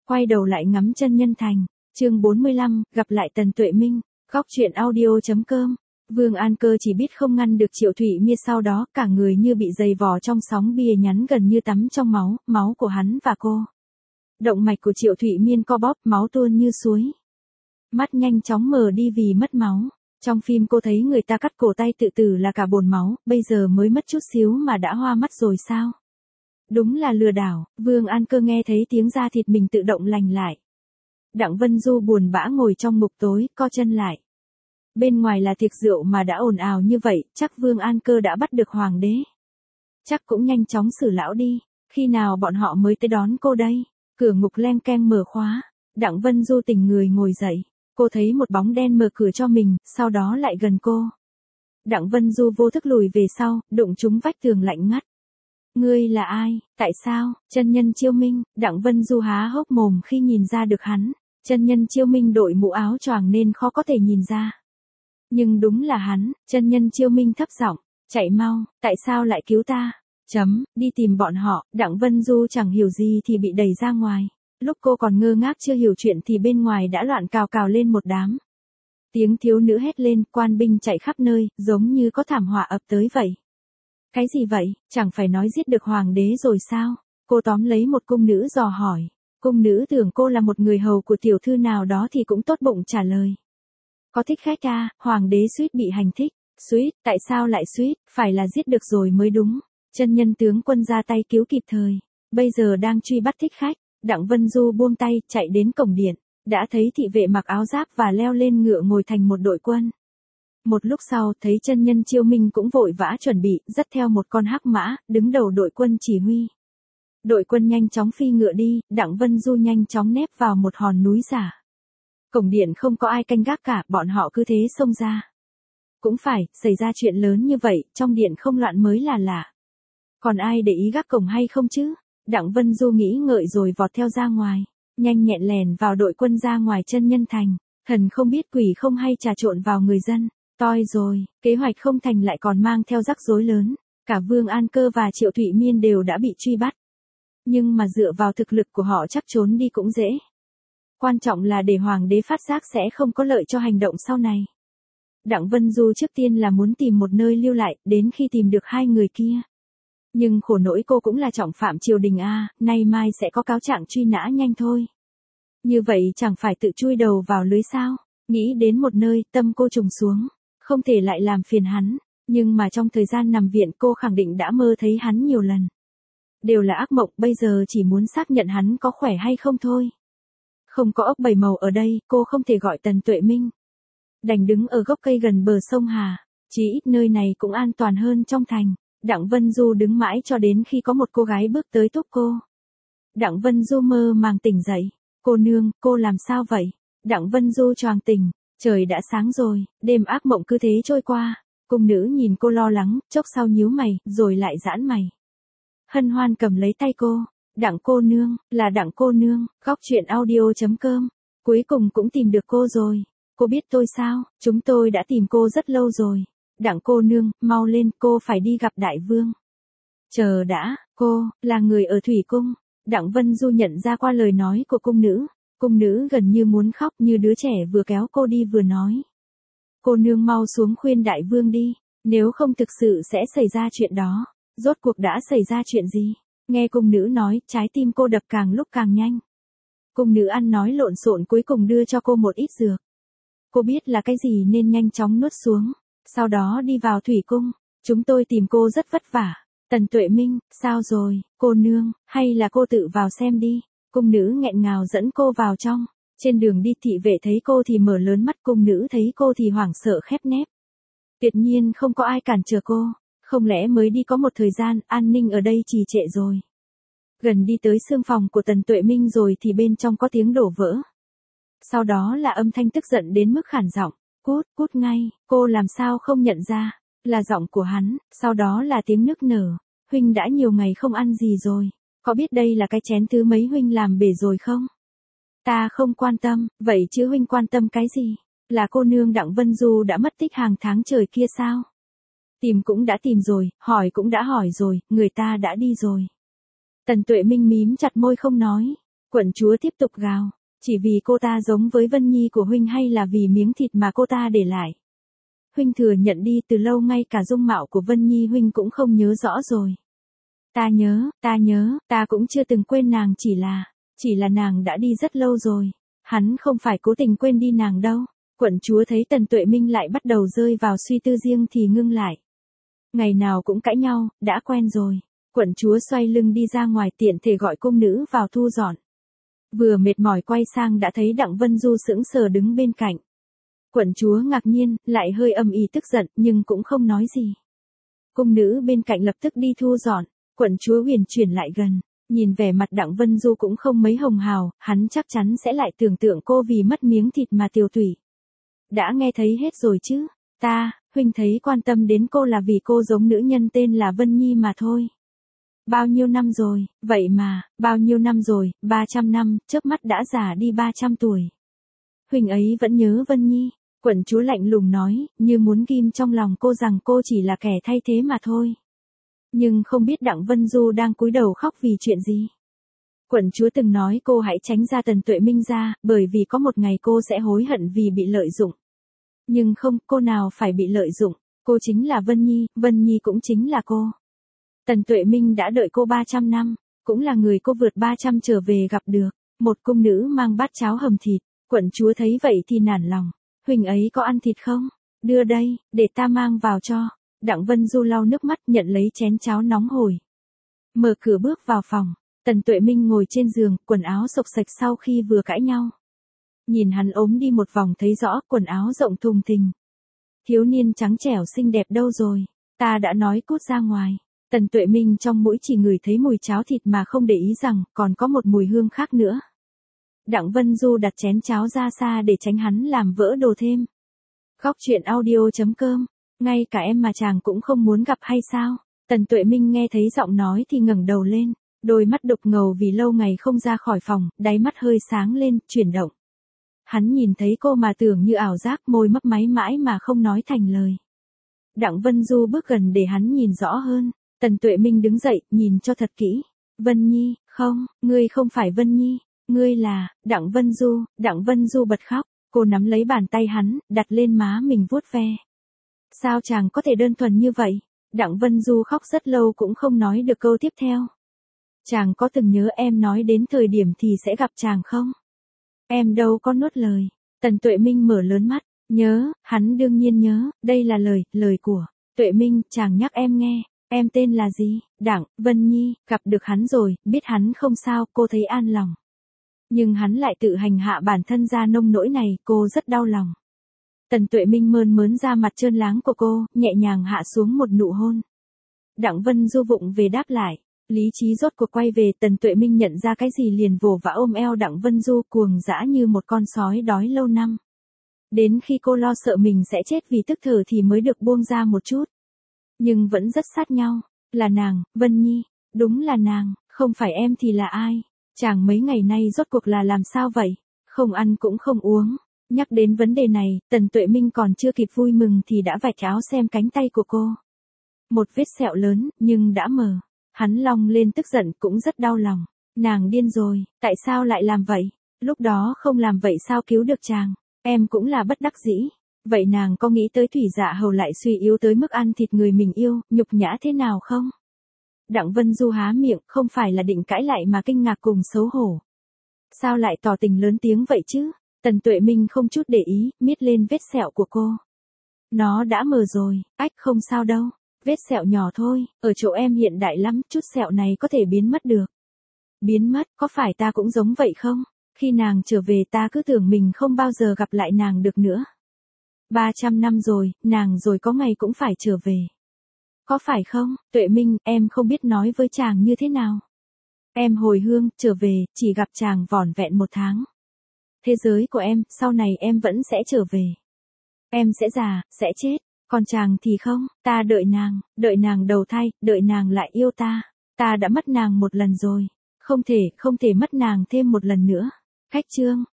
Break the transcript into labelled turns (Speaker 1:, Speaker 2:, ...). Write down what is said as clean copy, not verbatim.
Speaker 1: quay đầu lại ngắm chân nhân thành. Chương 45, gặp lại Tần Tuệ Minh. Góc truyện audio.com. Vương An Cơ chỉ biết không ngăn được Triệu Thụy Miên, sau đó cả người như bị dày vò trong sóng bia nhắn, gần như tắm trong máu của hắn và cô. Động mạch của Triệu Thụy Miên co bóp, máu tuôn như suối. Mắt nhanh chóng mờ đi vì mất máu. Trong phim cô thấy người ta cắt cổ tay tự tử là cả bồn máu, bây giờ mới mất chút xíu mà đã hoa mắt rồi sao? Đúng là lừa đảo. Vương An Cơ nghe thấy tiếng da thịt mình tự động lành lại. Đặng Vân Du buồn bã ngồi trong ngục tối, co chân lại. Bên ngoài là tiệc rượu mà đã ồn ào như vậy, chắc Vương An Cơ đã bắt được hoàng đế. Chắc cũng nhanh chóng xử lão đi. Khi nào bọn họ mới tới đón cô đây? Cửa ngục leng keng mở khóa. Đặng Vân Du tỉnh người ngồi dậy. Cô thấy một bóng đen mở cửa cho mình, sau đó lại gần cô. Đặng Vân Du vô thức lùi về sau, đụng trúng vách tường lạnh ngắt. Ngươi là ai? Tại sao? Chân nhân Chiêu Minh. Đặng Vân Du há hốc mồm khi nhìn ra được hắn. Chân nhân Chiêu Minh đội mũ áo choàng nên khó có thể nhìn ra. Nhưng đúng là hắn. Chân nhân Chiêu Minh thấp giọng, chạy mau, tại sao lại cứu ta? Đi tìm bọn họ. Đặng Vân Du chẳng hiểu gì thì bị đẩy ra ngoài. Lúc cô còn ngơ ngác chưa hiểu chuyện thì bên ngoài đã loạn cào cào lên một đám. Tiếng thiếu nữ hét lên, quan binh chạy khắp nơi, giống như có thảm họa ập tới vậy. Cái gì vậy, chẳng phải nói giết được hoàng đế rồi sao? Cô tóm lấy một cung nữ dò hỏi. Cung nữ tưởng cô là một người hầu của tiểu thư nào đó thì cũng tốt bụng trả lời. Có thích khách à, hoàng đế suýt bị hành thích. Suýt, tại sao lại suýt, phải là giết được rồi mới đúng. Chân nhân tướng quân ra tay cứu kịp thời. Bây giờ đang truy bắt thích khách. Đặng Vân Du buông tay, chạy đến cổng điện. Đã thấy thị vệ mặc áo giáp và leo lên ngựa ngồi thành một đội quân. Một lúc sau, thấy chân nhân Chiêu Minh cũng vội vã chuẩn bị, dắt theo một con hắc mã, đứng đầu đội quân chỉ huy. Đội quân nhanh chóng phi ngựa đi, Đặng Vân Du nhanh chóng nép vào một hòn núi giả. Cổng điện không có ai canh gác cả, bọn họ cứ thế xông ra. Cũng phải, xảy ra chuyện lớn như vậy, trong điện không loạn mới là lạ. Còn ai để ý gác cổng hay không chứ? Đặng Vân Du nghĩ ngợi rồi vọt theo ra ngoài. Nhanh nhẹn lèn vào đội quân ra ngoài chân nhân thành. Thần không biết quỷ không hay trà trộn vào người dân. Toi rồi, kế hoạch không thành lại còn mang theo rắc rối lớn. Cả Vương An Cơ và Triệu Thụy Miên đều đã bị truy bắt. Nhưng mà dựa vào thực lực của họ chắc trốn đi cũng dễ. Quan trọng là để hoàng đế phát giác sẽ không có lợi cho hành động sau này. Đặng Vân Du trước tiên là muốn tìm một nơi lưu lại, đến khi tìm được hai người kia. Nhưng khổ nỗi cô cũng là trọng phạm triều đình a, nay mai sẽ có cáo trạng truy nã nhanh thôi. Như vậy chẳng phải tự chui đầu vào lưới sao? Nghĩ đến một nơi, tâm cô trùng xuống. Không thể lại làm phiền hắn. Nhưng mà trong thời gian nằm viện cô khẳng định đã mơ thấy hắn nhiều lần. Đều là ác mộng, bây giờ chỉ muốn xác nhận hắn có khỏe hay không thôi. Không có ốc bảy màu ở đây, cô không thể gọi Tần Tuệ Minh. Đành đứng ở gốc cây gần bờ sông Hà. Chỉ ít nơi này cũng an toàn hơn trong thành. Đặng Vân Du đứng mãi cho đến khi có một cô gái bước tới thúc cô. Đặng Vân Du mơ màng tỉnh dậy. Cô nương, cô làm sao vậy? Đặng Vân Du choàng tỉnh. Trời đã sáng rồi, đêm ác mộng cứ thế trôi qua. Cung nữ nhìn cô lo lắng, chốc sau nhíu mày, rồi lại giãn mày. Hân hoan cầm lấy tay cô. Đặng cô nương, là Đặng cô nương. Góc truyện audio.com. Cuối cùng cũng tìm được cô rồi. Cô biết tôi sao? Chúng tôi đã tìm cô rất lâu rồi. Đặng cô nương, mau lên, cô phải đi gặp đại vương. Chờ đã, cô, là người ở Thủy Cung. Đặng Vân Du nhận ra qua lời nói của cung nữ. Cung nữ gần như muốn khóc, như đứa trẻ vừa kéo cô đi vừa nói. Cô nương mau xuống khuyên đại vương đi, nếu không thực sự sẽ xảy ra chuyện đó. Rốt cuộc đã xảy ra chuyện gì? Nghe cung nữ nói, trái tim cô đập càng lúc càng nhanh. Cung nữ ăn nói lộn xộn cuối cùng đưa cho cô một ít dược. Cô biết là cái gì nên nhanh chóng nuốt xuống. Sau đó đi vào Thủy Cung. Chúng tôi tìm cô rất vất vả. Tần Tuệ Minh, sao rồi, cô nương, hay là cô tự vào xem đi. Cung nữ nghẹn ngào dẫn cô vào trong. Trên đường đi thị vệ thấy cô thì mở lớn mắt, cung nữ thấy cô thì hoảng sợ khép nép. Tuyệt nhiên không có ai cản trở cô. Không lẽ mới đi có một thời gian, an ninh ở đây trì trệ rồi. Gần đi tới xương phòng của Tần Tuệ Minh rồi thì bên trong có tiếng đổ vỡ. Sau đó là âm thanh tức giận đến mức khản giọng. Cút, cút ngay, cô làm sao không nhận ra. Là giọng của hắn, sau đó là tiếng nức nở. Huynh đã nhiều ngày không ăn gì rồi. Có biết đây là cái chén thứ mấy huynh làm bể rồi không? Ta không quan tâm, vậy chứ huynh quan tâm cái gì? Là cô nương Đặng Vân Du đã mất tích hàng tháng trời kia sao? Tìm cũng đã tìm rồi, hỏi cũng đã hỏi rồi, người ta đã đi rồi. Tần Tuệ Minh mím chặt môi không nói. Quận chúa tiếp tục gào, chỉ vì cô ta giống với Vân Nhi của huynh hay là vì miếng thịt mà cô ta để lại? Huynh thừa nhận đi, từ lâu ngay cả dung mạo của Vân Nhi huynh cũng không nhớ rõ rồi. Ta nhớ, ta cũng chưa từng quên nàng, chỉ là nàng đã đi rất lâu rồi. Hắn không phải cố tình quên đi nàng đâu. Quận chúa thấy Tần Tuệ Minh lại bắt đầu rơi vào suy tư riêng thì ngưng lại. Ngày nào cũng cãi nhau, đã quen rồi. Quận chúa xoay lưng đi ra ngoài, tiện thể gọi cung nữ vào thu dọn. Vừa mệt mỏi quay sang đã thấy Đặng Vân Du sững sờ đứng bên cạnh. Quận chúa ngạc nhiên, lại hơi âm ỉ tức giận, nhưng cũng không nói gì. Cung nữ bên cạnh lập tức đi thu dọn. Quận chúa huyền chuyển lại gần, nhìn vẻ mặt Đặng Vân Du cũng không mấy hồng hào, hắn chắc chắn sẽ lại tưởng tượng cô vì mất miếng thịt mà tiêu tủy. Đã nghe thấy hết rồi chứ? Huynh thấy quan tâm đến cô là vì cô giống nữ nhân tên là Vân Nhi mà thôi. Bao nhiêu năm rồi, vậy mà, bao nhiêu năm rồi, 300 năm, chớp mắt đã già đi 300 tuổi. Huynh ấy vẫn nhớ Vân Nhi. Quận chúa lạnh lùng nói, như muốn ghim trong lòng cô rằng cô chỉ là kẻ thay thế mà thôi. Nhưng không biết Đặng Vân Du đang cúi đầu khóc vì chuyện gì. Quận chúa từng nói cô hãy tránh ra Tần Tuệ Minh ra, bởi vì có một ngày cô sẽ hối hận vì bị lợi dụng. Nhưng không, cô nào phải bị lợi dụng, cô chính là Vân Nhi cũng chính là cô. Tần Tuệ Minh đã đợi cô 300 năm, cũng là người cô vượt 300 trở về gặp được. Một cung nữ mang bát cháo hầm thịt, quận chúa thấy vậy thì nản lòng. Huynh ấy có ăn thịt không? Đưa đây, để ta mang vào cho. Đặng Vân Du lau nước mắt nhận lấy chén cháo nóng hổi. Mở cửa bước vào phòng, Tần Tuệ Minh ngồi trên giường, quần áo xộc xạch sau khi vừa cãi nhau. Nhìn hắn ốm đi một vòng thấy rõ quần áo rộng thùng thình. Thiếu niên trắng trẻo xinh đẹp đâu rồi? Ta đã nói cút ra ngoài. Tần Tuệ Minh trong mũi chỉ ngửi thấy mùi cháo thịt mà không để ý rằng còn có một mùi hương khác nữa. Đặng Vân Du đặt chén cháo ra xa để tránh hắn làm vỡ đồ thêm. Góc truyện audio.com, ngay cả em mà chàng cũng không muốn gặp hay sao? Tần Tuệ Minh nghe thấy giọng nói thì ngẩng đầu lên, đôi mắt đục ngầu vì lâu ngày không ra khỏi phòng, đáy mắt hơi sáng lên, chuyển động. Hắn nhìn thấy cô mà tưởng như ảo giác, môi mấp máy mãi mà không nói thành lời. Đặng Vân Du bước gần để hắn nhìn rõ hơn. Tần Tuệ Minh đứng dậy, nhìn cho thật kỹ. Vân Nhi, không, ngươi không phải Vân Nhi, ngươi là, Đặng Vân Du bật khóc, cô nắm lấy bàn tay hắn, đặt lên má mình vuốt ve. Sao chàng có thể đơn thuần như vậy? Đặng Vân Du khóc rất lâu cũng không nói được câu tiếp theo. Chàng có từng nhớ em nói đến thời điểm thì sẽ gặp chàng không? Em đâu có nuốt lời. Tần Tuệ Minh mở lớn mắt, nhớ, hắn đương nhiên nhớ, đây là lời của Tuệ Minh, chàng nhắc em nghe. Em tên là gì? Đặng Vân Nhi. Gặp được hắn rồi, biết hắn không sao, cô thấy an lòng. Nhưng hắn lại tự hành hạ bản thân ra nông nỗi này, cô rất đau lòng. Tần Tuệ Minh mơn mớn ra mặt trơn láng của cô, nhẹ nhàng hạ xuống một nụ hôn. Đặng Vân Du vụng về đáp lại. Lý trí rốt cuộc quay về, Tần Tuệ Minh nhận ra cái gì liền vồ vã ôm eo Đặng Vân Du, cuồng dã như một con sói đói lâu năm. Đến khi cô lo sợ mình sẽ chết vì tức thở thì mới được buông ra một chút. Nhưng vẫn rất sát nhau. Là nàng, Vân Nhi. Đúng là nàng, không phải em thì là ai? Chàng mấy ngày nay rốt cuộc là làm sao vậy? Không ăn cũng không uống. Nhắc đến vấn đề này, Tần Tuệ Minh còn chưa kịp vui mừng thì đã vạch áo xem cánh tay của cô. Một vết sẹo lớn, nhưng đã mờ. Hắn long lên tức giận, cũng rất đau lòng. Nàng điên rồi, tại sao lại làm vậy? Lúc đó không làm vậy sao cứu được chàng? Em cũng là bất đắc dĩ. Vậy nàng có nghĩ tới Thủy Dạ Hầu lại suy yếu tới mức ăn thịt người mình yêu, nhục nhã thế nào không? Đặng Vân Du há miệng, không phải là định cãi lại mà kinh ngạc cùng xấu hổ. Sao lại tỏ tình lớn tiếng vậy chứ? Tần Tuệ Minh không chút để ý, miết lên vết sẹo của cô. Nó đã mờ rồi, không sao đâu. Vết sẹo nhỏ thôi, ở chỗ em hiện đại lắm, chút sẹo này có thể biến mất được. Biến mất, có phải ta cũng giống vậy không? Khi nàng trở về ta cứ tưởng mình không bao giờ gặp lại nàng được nữa. 300 năm rồi, nàng rồi có ngày cũng phải trở về. Có phải không, Tuệ Minh, em không biết nói với chàng như thế nào. Em hồi hương, trở về, chỉ gặp chàng vỏn vẹn 1 tháng. Thế giới của em, sau này em vẫn sẽ trở về. Em sẽ già, sẽ chết, còn chàng thì không, ta đợi nàng đầu thai, đợi nàng lại yêu ta. Ta đã mất nàng 1 lần rồi, không thể mất nàng thêm 1 lần nữa. Khách chương.